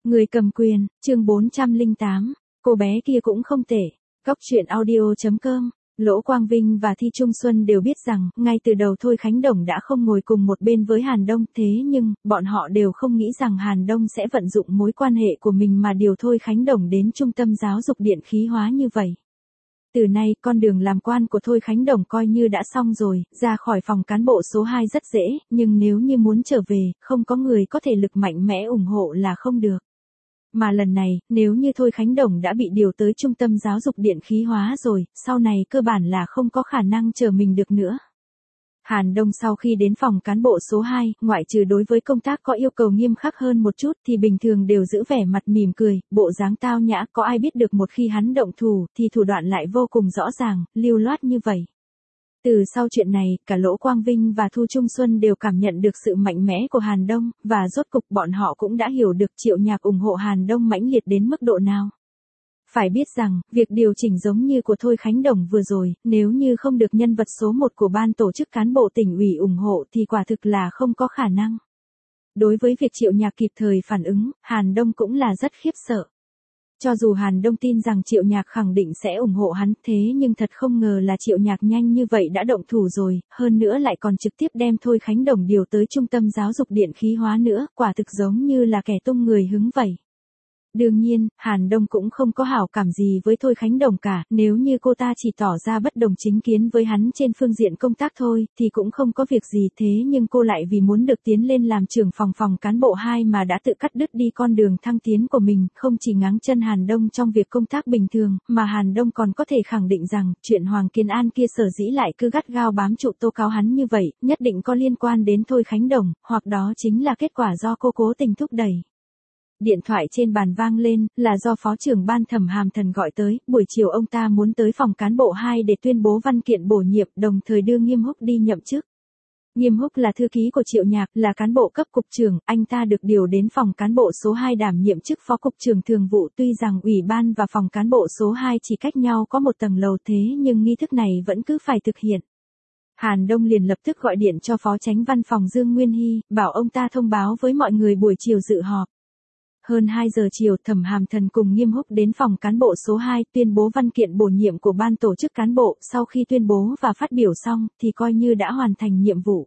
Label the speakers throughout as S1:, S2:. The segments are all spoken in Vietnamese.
S1: Người cầm quyền, chương 408, cô bé kia cũng không tệ. Góc truyện audio.com. Lỗ Quang Vinh và Thi Trung Xuân đều biết rằng, ngay từ đầu Thôi Khánh Đồng đã không ngồi cùng một bên với Hàn Đông, thế nhưng, bọn họ đều không nghĩ rằng Hàn Đông sẽ vận dụng mối quan hệ của mình mà điều Thôi Khánh Đồng đến trung tâm giáo dục điện khí hóa như vậy. Từ nay, con đường làm quan của Thôi Khánh Đồng coi như đã xong rồi, ra khỏi phòng cán bộ số 2 rất dễ, nhưng nếu như muốn trở về, không có người có thể lực mạnh mẽ ủng hộ là không được. Mà lần này, nếu như Thôi Khánh Đồng đã bị điều tới trung tâm giáo dục điện khí hóa rồi, sau này cơ bản là không có khả năng chờ mình được nữa. Hàn Đông sau khi đến phòng cán bộ số 2, ngoại trừ đối với công tác có yêu cầu nghiêm khắc hơn một chút thì bình thường đều giữ vẻ mặt mỉm cười, bộ dáng tao nhã, có ai biết được một khi hắn động thủ thì thủ đoạn lại vô cùng rõ ràng, lưu loát như vậy. Từ sau chuyện này, cả Lỗ Quang Vinh và Thu Trung Xuân đều cảm nhận được sự mạnh mẽ của Hàn Đông, và rốt cục bọn họ cũng đã hiểu được Triệu Nhạc ủng hộ Hàn Đông mãnh liệt đến mức độ nào. Phải biết rằng, việc điều chỉnh giống như của Thôi Khánh Đồng vừa rồi, nếu như không được nhân vật số 1 của ban tổ chức cán bộ tỉnh ủy ủng hộ thì quả thực là không có khả năng. Đối với việc Triệu Nhạc kịp thời phản ứng, Hàn Đông cũng là rất khiếp sợ. Cho dù Hàn Đông tin rằng Triệu Nhạc khẳng định sẽ ủng hộ hắn, thế nhưng thật không ngờ là Triệu Nhạc nhanh như vậy đã động thủ rồi, hơn nữa lại còn trực tiếp đem Thôi Khánh Đồng điều tới trung tâm giáo dục điện khí hóa nữa, quả thực giống như là kẻ tung người hứng vậy. Đương nhiên, Hàn Đông cũng không có hảo cảm gì với Thôi Khánh Đồng cả, nếu như cô ta chỉ tỏ ra bất đồng chính kiến với hắn trên phương diện công tác thôi, thì cũng không có việc gì, thế nhưng cô lại vì muốn được tiến lên làm trưởng phòng cán bộ 2 mà đã tự cắt đứt đi con đường thăng tiến của mình, không chỉ ngáng chân Hàn Đông trong việc công tác bình thường, mà Hàn Đông còn có thể khẳng định rằng, chuyện Hoàng Kiên An kia sở dĩ lại cứ gắt gao bám trụ tố cáo hắn như vậy, nhất định có liên quan đến Thôi Khánh Đồng, hoặc đó chính là kết quả do cô cố tình thúc đẩy. Điện thoại trên bàn vang lên, là do phó trưởng ban Thẩm Hàm Thần gọi tới, buổi chiều ông ta muốn tới phòng cán bộ 2 để tuyên bố văn kiện bổ nhiệm, đồng thời đưa Nghiêm Húc đi nhậm chức. Nghiêm Húc là thư ký của Triệu Nhạc, là cán bộ cấp cục trưởng, anh ta được điều đến phòng cán bộ số 2 đảm nhiệm chức phó cục trưởng thường vụ, tuy rằng ủy ban và phòng cán bộ số 2 chỉ cách nhau có một tầng lầu thế nhưng nghi thức này vẫn cứ phải thực hiện. Hàn Đông liền lập tức gọi điện cho phó chánh văn phòng Dương Nguyên Hy, bảo ông ta thông báo với mọi người buổi chiều dự họp. Hơn 2 giờ chiều, Thẩm Hàm Thần cùng Nghiêm Húc đến phòng cán bộ số 2 tuyên bố văn kiện bổ nhiệm của ban tổ chức cán bộ, sau khi tuyên bố và phát biểu xong thì coi như đã hoàn thành nhiệm vụ.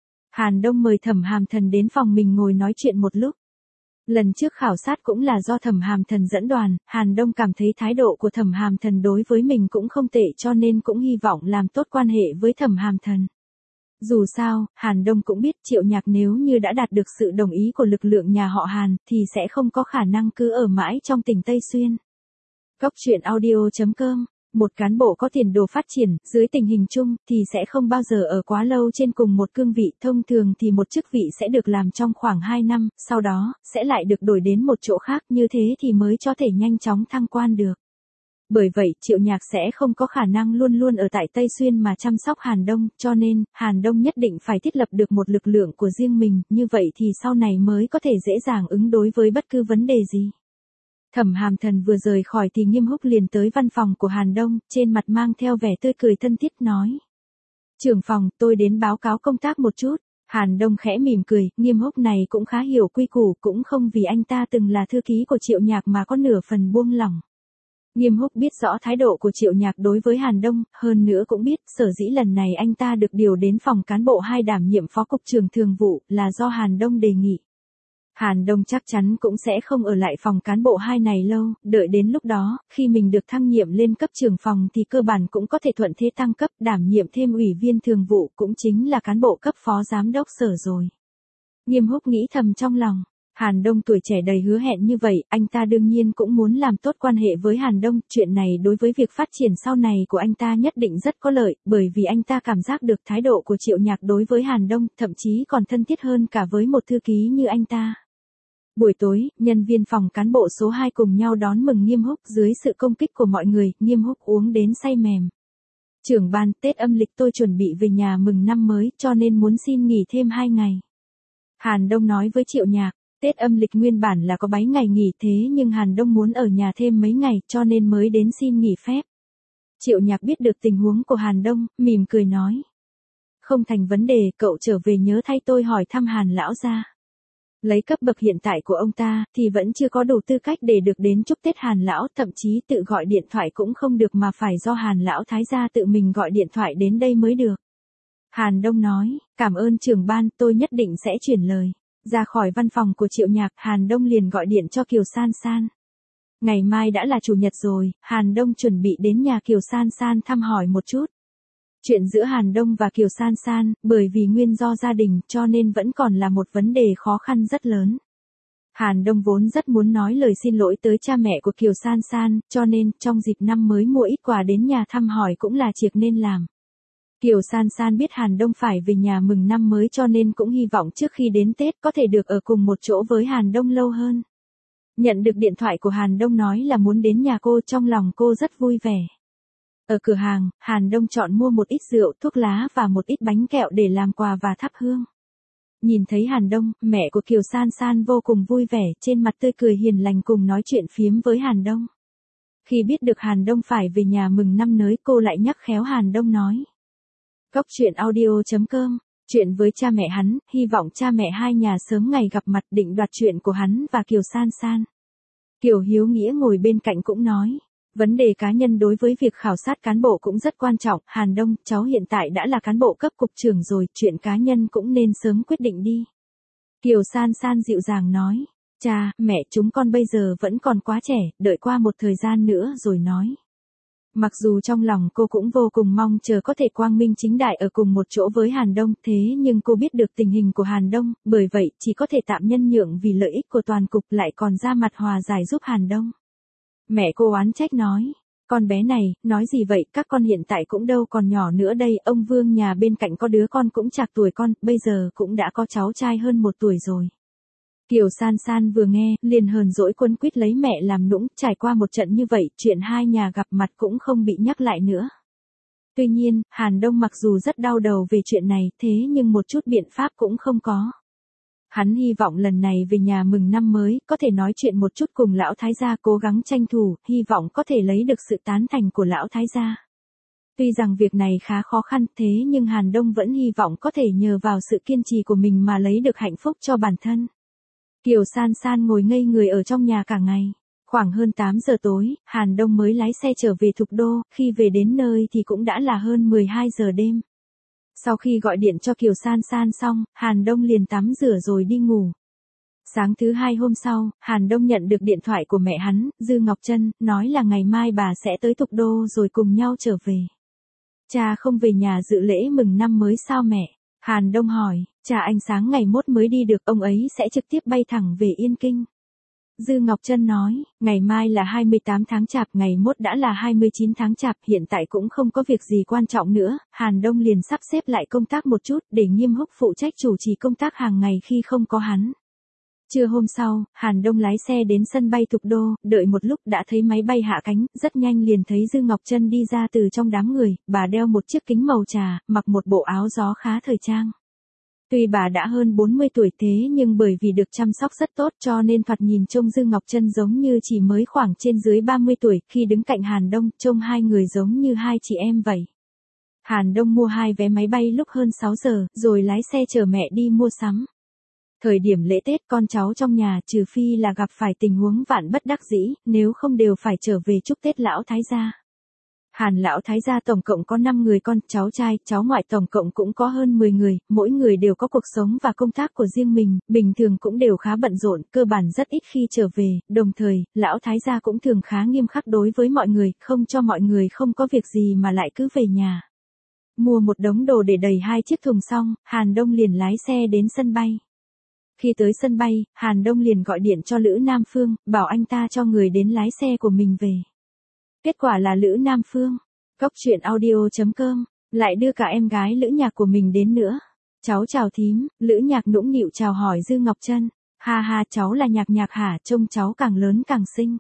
S1: Hàn Đông mời Thẩm Hàm Thần đến phòng mình ngồi nói chuyện một lúc. Lần trước khảo sát cũng là do Thẩm Hàm Thần dẫn đoàn, Hàn Đông cảm thấy thái độ của Thẩm Hàm Thần đối với mình cũng không tệ cho nên cũng hy vọng làm tốt quan hệ với Thẩm Hàm Thần. Dù sao, Hàn Đông cũng biết Triệu Nhạc nếu như đã đạt được sự đồng ý của lực lượng nhà họ Hàn thì sẽ không có khả năng cứ ở mãi trong tỉnh Tây Xuyên. Góc truyện audio.com. Một cán bộ có tiền đồ phát triển, dưới tình hình chung, thì sẽ không bao giờ ở quá lâu trên cùng một cương vị, thông thường thì một chức vị sẽ được làm trong khoảng 2 năm, sau đó, sẽ lại được đổi đến một chỗ khác, như thế thì mới có thể nhanh chóng thăng quan được. Bởi vậy, Triệu Nhạc sẽ không có khả năng luôn luôn ở tại Tây Xuyên mà chăm sóc Hàn Đông, cho nên, Hàn Đông nhất định phải thiết lập được một lực lượng của riêng mình, như vậy thì sau này mới có thể dễ dàng ứng đối với bất cứ vấn đề gì. Thẩm Hàm Thần vừa rời khỏi thì Nghiêm Húc liền tới văn phòng của Hàn Đông, trên mặt mang theo vẻ tươi cười thân thiết nói. Trưởng phòng, tôi đến báo cáo công tác một chút. Hàn Đông khẽ mỉm cười, Nghiêm Húc này cũng khá hiểu quy củ, cũng không vì anh ta từng là thư ký của Triệu Nhạc mà có nửa phần buông lỏng. Nghiêm Húc biết rõ thái độ của Triệu Nhạc đối với Hàn Đông, hơn nữa cũng biết sở dĩ lần này anh ta được điều đến phòng cán bộ 2 đảm nhiệm phó cục trưởng thường vụ là do Hàn Đông đề nghị. Hàn Đông chắc chắn cũng sẽ không ở lại phòng cán bộ 2 này lâu, đợi đến lúc đó, khi mình được thăng nhiệm lên cấp trưởng phòng thì cơ bản cũng có thể thuận thế tăng cấp đảm nhiệm thêm ủy viên thường vụ cũng chính là cán bộ cấp phó giám đốc sở rồi. Nghiêm Húc nghĩ thầm trong lòng. Hàn Đông tuổi trẻ đầy hứa hẹn như vậy, anh ta đương nhiên cũng muốn làm tốt quan hệ với Hàn Đông, chuyện này đối với việc phát triển sau này của anh ta nhất định rất có lợi, bởi vì anh ta cảm giác được thái độ của Triệu Nhạc đối với Hàn Đông, thậm chí còn thân thiết hơn cả với một thư ký như anh ta. Buổi tối, nhân viên phòng cán bộ số 2 cùng nhau đón mừng Nghiêm Húc, dưới sự công kích của mọi người, Nghiêm Húc uống đến say mềm. Trưởng ban, Tết âm lịch tôi chuẩn bị về nhà mừng năm mới, cho nên muốn xin nghỉ thêm 2 ngày. Hàn Đông nói với Triệu Nhạc. Tết âm lịch nguyên bản là có 7 ngày nghỉ thế nhưng Hàn Đông muốn ở nhà thêm mấy ngày cho nên mới đến xin nghỉ phép. Triệu Nhạc biết được tình huống của Hàn Đông, mỉm cười nói. Không thành vấn đề, cậu trở về nhớ thay tôi hỏi thăm Hàn lão gia. Lấy cấp bậc hiện tại của ông ta, thì vẫn chưa có đủ tư cách để được đến chúc Tết Hàn lão, thậm chí tự gọi điện thoại cũng không được mà phải do Hàn lão thái gia tự mình gọi điện thoại đến đây mới được. Hàn Đông nói, cảm ơn trưởng ban, tôi nhất định sẽ chuyển lời. Ra khỏi văn phòng của Triệu Nhạc, Hàn Đông liền gọi điện cho Kiều San San. Ngày mai đã là chủ nhật rồi, Hàn Đông chuẩn bị đến nhà Kiều San San thăm hỏi một chút. Chuyện giữa Hàn Đông và Kiều San San, bởi vì nguyên do gia đình cho nên vẫn còn là một vấn đề khó khăn rất lớn. Hàn Đông vốn rất muốn nói lời xin lỗi tới cha mẹ của Kiều San San, cho nên trong dịp năm mới mua ít quà đến nhà thăm hỏi cũng là việc nên làm. Kiều San San biết Hàn Đông phải về nhà mừng năm mới cho nên cũng hy vọng trước khi đến Tết có thể được ở cùng một chỗ với Hàn Đông lâu hơn. Nhận được điện thoại của Hàn Đông nói là muốn đến nhà cô, trong lòng cô rất vui vẻ. Ở cửa hàng, Hàn Đông chọn mua một ít rượu, thuốc lá và một ít bánh kẹo để làm quà và thắp hương. Nhìn thấy Hàn Đông, mẹ của Kiều San San vô cùng vui vẻ, trên mặt tươi cười hiền lành cùng nói chuyện phiếm với Hàn Đông. Khi biết được Hàn Đông phải về nhà mừng năm mới, cô lại nhắc khéo Hàn Đông nói. Cốc truyện audio.com, chuyện với cha mẹ hắn, hy vọng cha mẹ hai nhà sớm ngày gặp mặt định đoạt chuyện của hắn và Kiều San San. Kiều Hiếu Nghĩa ngồi bên cạnh cũng nói. Vấn đề cá nhân đối với việc khảo sát cán bộ cũng rất quan trọng, Hàn Đông, cháu hiện tại đã là cán bộ cấp cục trưởng rồi, chuyện cá nhân cũng nên sớm quyết định đi. Kiều San San dịu dàng nói, cha, mẹ chúng con bây giờ vẫn còn quá trẻ, đợi qua một thời gian nữa rồi nói. Mặc dù trong lòng cô cũng vô cùng mong chờ có thể quang minh chính đại ở cùng một chỗ với Hàn Đông, thế nhưng cô biết được tình hình của Hàn Đông, bởi vậy chỉ có thể tạm nhân nhượng vì lợi ích của toàn cục, lại còn ra mặt hòa giải giúp Hàn Đông. Mẹ cô oán trách nói, con bé này, nói gì vậy, các con hiện tại cũng đâu còn nhỏ nữa đây, ông Vương nhà bên cạnh có đứa con cũng chạc tuổi con, bây giờ cũng đã có cháu trai hơn 1 tuổi rồi. Kiều San San vừa nghe, liền hờn dỗi quấn quýt lấy mẹ làm nũng, trải qua một trận như vậy, chuyện hai nhà gặp mặt cũng không bị nhắc lại nữa. Tuy nhiên, Hàn Đông mặc dù rất đau đầu về chuyện này, thế nhưng một chút biện pháp cũng không có. Hắn hy vọng lần này về nhà mừng năm mới, có thể nói chuyện một chút cùng lão thái gia, cố gắng tranh thủ, hy vọng có thể lấy được sự tán thành của lão thái gia. Tuy rằng việc này khá khó khăn, thế nhưng Hàn Đông vẫn hy vọng có thể nhờ vào sự kiên trì của mình mà lấy được hạnh phúc cho bản thân. Kiều San San ngồi ngây người ở trong nhà cả ngày. Khoảng hơn 8 giờ tối, Hàn Đông mới lái xe trở về Thục Đô, khi về đến nơi thì cũng đã là hơn 12 giờ đêm. Sau khi gọi điện cho Kiều San San xong, Hàn Đông liền tắm rửa rồi đi ngủ. Sáng thứ hai hôm sau, Hàn Đông nhận được điện thoại của mẹ hắn, Dư Ngọc Trân, nói là ngày mai bà sẽ tới Thục Đô rồi cùng nhau trở về. Cha không về nhà dự lễ mừng năm mới sao mẹ? Hàn Đông hỏi, cha anh sáng ngày mốt mới đi được, ông ấy sẽ trực tiếp bay thẳng về Yên Kinh. Dư Ngọc Trân nói, ngày mai là 28 tháng Chạp, ngày mốt đã là 29 tháng Chạp, hiện tại cũng không có việc gì quan trọng nữa, Hàn Đông liền sắp xếp lại công tác một chút, để Nghiêm Húc phụ trách chủ trì công tác hàng ngày khi không có hắn. Trưa hôm sau, Hàn Đông lái xe đến sân bay Thục Đô, đợi một lúc đã thấy máy bay hạ cánh, rất nhanh liền thấy Dư Ngọc Trân đi ra từ trong đám người, bà đeo một chiếc kính màu trà, mặc một bộ áo gió khá thời trang. Tuy bà đã hơn 40 tuổi thế nhưng bởi vì được chăm sóc rất tốt cho nên thoạt nhìn trông Dư Ngọc Trân giống như chỉ mới khoảng trên dưới 30 tuổi, khi đứng cạnh Hàn Đông, trông hai người giống như hai chị em vậy. Hàn Đông mua 2 vé máy bay lúc hơn 6 giờ, rồi lái xe chở mẹ đi mua sắm. Thời điểm lễ Tết con cháu trong nhà trừ phi là gặp phải tình huống vạn bất đắc dĩ, nếu không đều phải trở về chúc Tết lão thái gia. Hàn lão thái gia tổng cộng có 5 người con, cháu trai, cháu ngoại tổng cộng cũng có hơn 10 người, mỗi người đều có cuộc sống và công tác của riêng mình, bình thường cũng đều khá bận rộn, cơ bản rất ít khi trở về, đồng thời, lão thái gia cũng thường khá nghiêm khắc đối với mọi người, không cho mọi người không có việc gì mà lại cứ về nhà. Mua một đống đồ để đầy 2 chiếc thùng xong, Hàn Đông liền lái xe đến sân bay. Khi tới sân bay, Hàn Đông liền gọi điện cho Lữ Nam Phương, bảo anh ta cho người đến lái xe của mình về. Kết quả là Lữ Nam Phương, Cốc truyện audio.com, lại đưa cả em gái Lữ Nhạc của mình đến nữa. Cháu chào thím, Lữ Nhạc nũng nịu chào hỏi Dư Ngọc Trân. Ha ha, cháu là Nhạc Nhạc hả, trông cháu càng lớn càng xinh.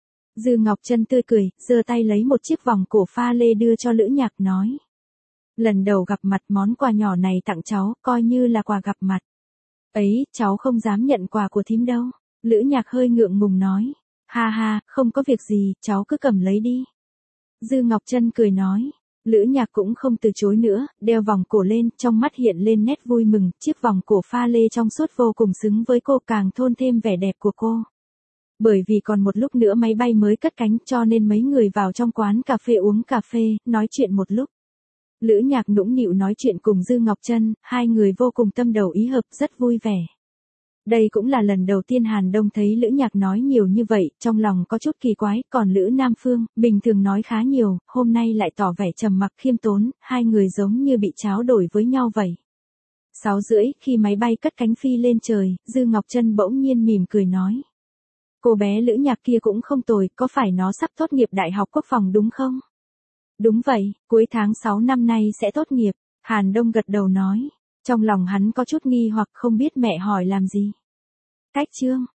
S1: Dư Ngọc Trân tươi cười, giơ tay lấy một chiếc vòng cổ pha lê đưa cho Lữ Nhạc nói. Lần đầu gặp mặt, món quà nhỏ này tặng cháu, coi như là quà gặp mặt. Ấy, cháu không dám nhận quà của thím đâu. Lữ Nhạc hơi ngượng ngùng nói. Ha ha, không có việc gì, cháu cứ cầm lấy đi. Dư Ngọc Trân cười nói. Lữ Nhạc cũng không từ chối nữa, đeo vòng cổ lên, trong mắt hiện lên nét vui mừng, chiếc vòng cổ pha lê trong suốt vô cùng xứng với cô, càng thôn thêm vẻ đẹp của cô. Bởi vì còn một lúc nữa máy bay mới cất cánh cho nên mấy người vào trong quán cà phê uống cà phê, nói chuyện một lúc. Lữ Nhạc nũng nịu nói chuyện cùng Dư Ngọc Trân, hai người vô cùng tâm đầu ý hợp, rất vui vẻ. Đây cũng là lần đầu tiên Hàn Đông thấy Lữ Nhạc nói nhiều như vậy, trong lòng có chút kỳ quái, còn Lữ Nam Phương, bình thường nói khá nhiều, hôm nay lại tỏ vẻ trầm mặc khiêm tốn, hai người giống như bị tráo đổi với nhau vậy. 6:30 khi máy bay cất cánh phi lên trời, Dư Ngọc Trân bỗng nhiên mỉm cười nói. Cô bé Lữ Nhạc kia cũng không tồi, có phải nó sắp tốt nghiệp Đại học Quốc phòng đúng không? Đúng vậy, cuối tháng 6 năm nay sẽ tốt nghiệp, Hàn Đông gật đầu nói. Trong lòng hắn có chút nghi hoặc không biết mẹ hỏi làm gì. Cách chương